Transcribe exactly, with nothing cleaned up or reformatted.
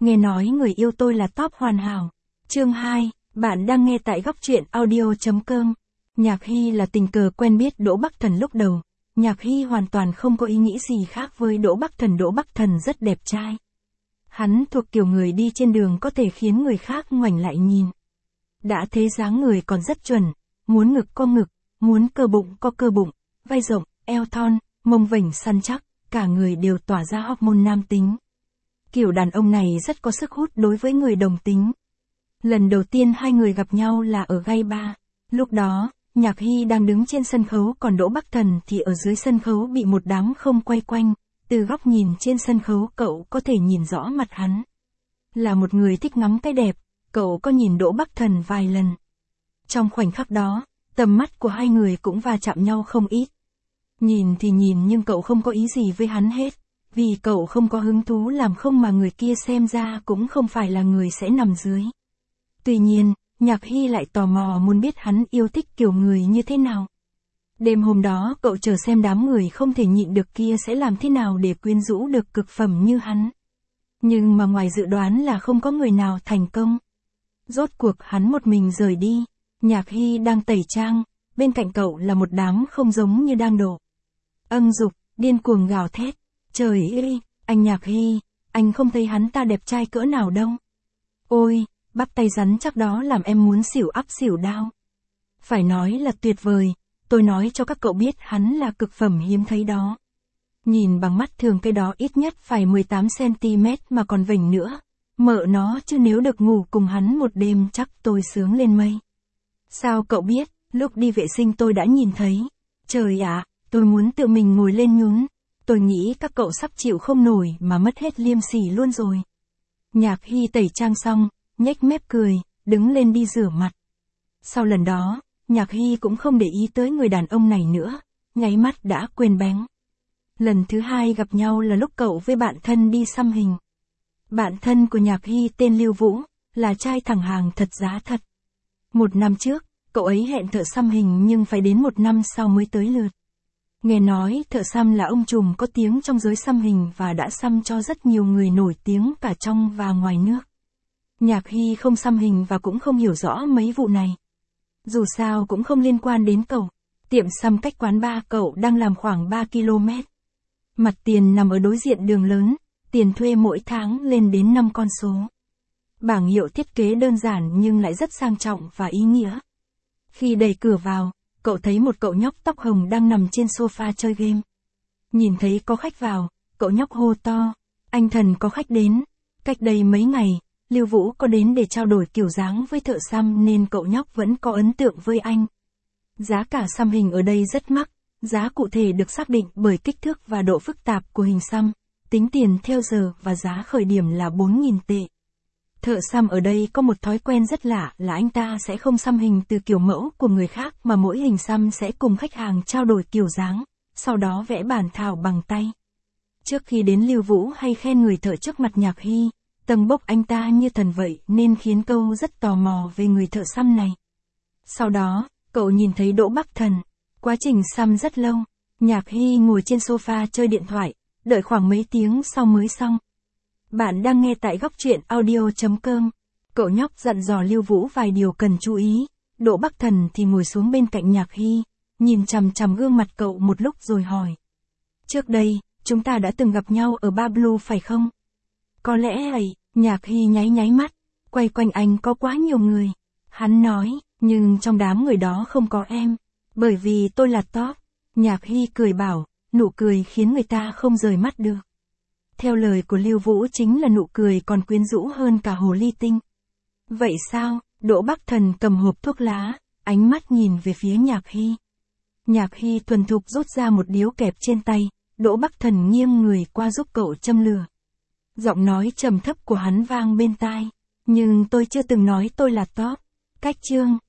Nghe nói người yêu tôi là top hoàn hảo. Chương hai, bạn đang nghe tại góc truyện audio.com. Nhạc Hy là tình cờ quen biết Đỗ Bắc Thần lúc đầu. Nhạc Hy hoàn toàn không có ý nghĩ gì khác với Đỗ Bắc Thần. Đỗ Bắc Thần rất đẹp trai. Hắn thuộc kiểu người đi trên đường có thể khiến người khác ngoảnh lại nhìn. Đã thế dáng người còn rất chuẩn, muốn ngực có ngực, muốn cơ bụng có cơ bụng, vai rộng, eo thon, mông vểnh săn chắc, cả người đều tỏa ra hormone nam tính. Kiểu đàn ông này rất có sức hút đối với người đồng tính. Lần đầu tiên hai người gặp nhau là ở Gay Bar. Lúc đó, Nhạc Hy đang đứng trên sân khấu còn Đỗ Bắc Thần thì ở dưới sân khấu bị một đám không quay quanh. Từ góc nhìn trên sân khấu cậu có thể nhìn rõ mặt hắn. Là một người thích ngắm cái đẹp, cậu có nhìn Đỗ Bắc Thần vài lần. Trong khoảnh khắc đó, tầm mắt của hai người cũng va chạm nhau không ít. Nhìn thì nhìn nhưng cậu không có ý gì với hắn hết. Vì cậu không có hứng thú làm không mà người kia xem ra cũng không phải là người sẽ nằm dưới. Tuy nhiên, Nhạc Hy lại tò mò muốn biết hắn yêu thích kiểu người như thế nào. Đêm hôm đó cậu chờ xem đám người không thể nhịn được kia sẽ làm thế nào để quyến rũ được cực phẩm như hắn. Nhưng mà ngoài dự đoán là không có người nào thành công. Rốt cuộc hắn một mình rời đi. Nhạc Hy đang tẩy trang, bên cạnh cậu là một đám không giống như đang đổ. Âng dục, điên cuồng gào thét. Trời ơi, anh Nhạc Hy, anh không thấy hắn ta đẹp trai cỡ nào đâu. Ôi, bắp tay rắn chắc đó làm em muốn xỉu ắp xỉu đao. Phải nói là tuyệt vời, tôi nói cho các cậu biết hắn là cực phẩm hiếm thấy đó. Nhìn bằng mắt thường cái đó ít nhất phải mười tám xăng-ti-mét mà còn vểnh nữa. Mợ nó chứ nếu được ngủ cùng hắn một đêm chắc tôi sướng lên mây. Sao cậu biết, lúc đi vệ sinh tôi đã nhìn thấy. Trời ạ, tôi muốn tự mình ngồi lên nhún. Tôi nghĩ các cậu sắp chịu không nổi mà mất hết liêm sỉ luôn rồi. Nhạc Hy tẩy trang xong, nhếch mép cười, đứng lên đi rửa mặt. Sau lần đó, Nhạc Hy cũng không để ý tới người đàn ông này nữa, nháy mắt đã quên bén. Lần thứ hai gặp nhau là lúc cậu với bạn thân đi xăm hình. Bạn thân của Nhạc Hy tên Lưu Vũ, là trai thẳng hàng thật giá thật. Một năm trước, cậu ấy hẹn thợ xăm hình nhưng phải đến một năm sau mới tới lượt. Nghe nói thợ xăm là ông trùm có tiếng trong giới xăm hình và đã xăm cho rất nhiều người nổi tiếng cả trong và ngoài nước. Nhạc Hy không xăm hình và cũng không hiểu rõ mấy vụ này. Dù sao cũng không liên quan đến cậu. Tiệm xăm cách quán bar cậu đang làm khoảng ba ki lô mét. Mặt tiền nằm ở đối diện đường lớn, tiền thuê mỗi tháng lên đến năm con số. Bảng hiệu thiết kế đơn giản nhưng lại rất sang trọng và ý nghĩa. Khi đẩy cửa vào, cậu thấy một cậu nhóc tóc hồng đang nằm trên sofa chơi game. Nhìn thấy có khách vào, cậu nhóc hô to, anh Thần có khách đến. Cách đây mấy ngày, Lưu Vũ có đến để trao đổi kiểu dáng với thợ xăm nên cậu nhóc vẫn có ấn tượng với anh. Giá cả xăm hình ở đây rất mắc, giá cụ thể được xác định bởi kích thước và độ phức tạp của hình xăm, tính tiền theo giờ và giá khởi điểm là bốn nghìn tệ. Thợ xăm ở đây có một thói quen rất lạ là anh ta sẽ không xăm hình từ kiểu mẫu của người khác mà mỗi hình xăm sẽ cùng khách hàng trao đổi kiểu dáng, sau đó vẽ bản thảo bằng tay. Trước khi đến Lưu Vũ hay khen người thợ trước mặt Nhạc Hy, tầng bốc anh ta như thần vậy nên khiến cậu rất tò mò về người thợ xăm này. Sau đó, cậu nhìn thấy Đỗ Bắc Thần. Quá trình xăm rất lâu, Nhạc Hy ngồi trên sofa chơi điện thoại, đợi khoảng mấy tiếng sau mới xong. Bạn đang nghe tại góc truyện audio.com. Cậu nhóc dặn dò Lưu Vũ vài điều cần chú ý. Đỗ Bắc Thần thì ngồi xuống bên cạnh Nhạc Hy, nhìn chằm chằm gương mặt cậu một lúc rồi hỏi. Trước đây, chúng ta đã từng gặp nhau ở Bar Blue phải không? Có lẽ vậy, Nhạc Hy nháy nháy mắt. Quay quanh anh có quá nhiều người. Hắn nói, nhưng trong đám người đó không có em. Bởi vì tôi là top. Nhạc Hy cười bảo, nụ cười khiến người ta không rời mắt được. Theo lời của Lưu Vũ chính là nụ cười còn quyến rũ hơn cả hồ ly tinh. Vậy sao? Đỗ Bắc Thần cầm hộp thuốc lá, ánh mắt nhìn về phía Nhạc Hy. Nhạc Hy thuần thục rút ra một điếu kẹp trên tay, Đỗ Bắc Thần nghiêng người qua giúp cậu châm lửa. Giọng nói trầm thấp của hắn vang bên tai. Nhưng tôi chưa từng nói tôi là top. Cách chương.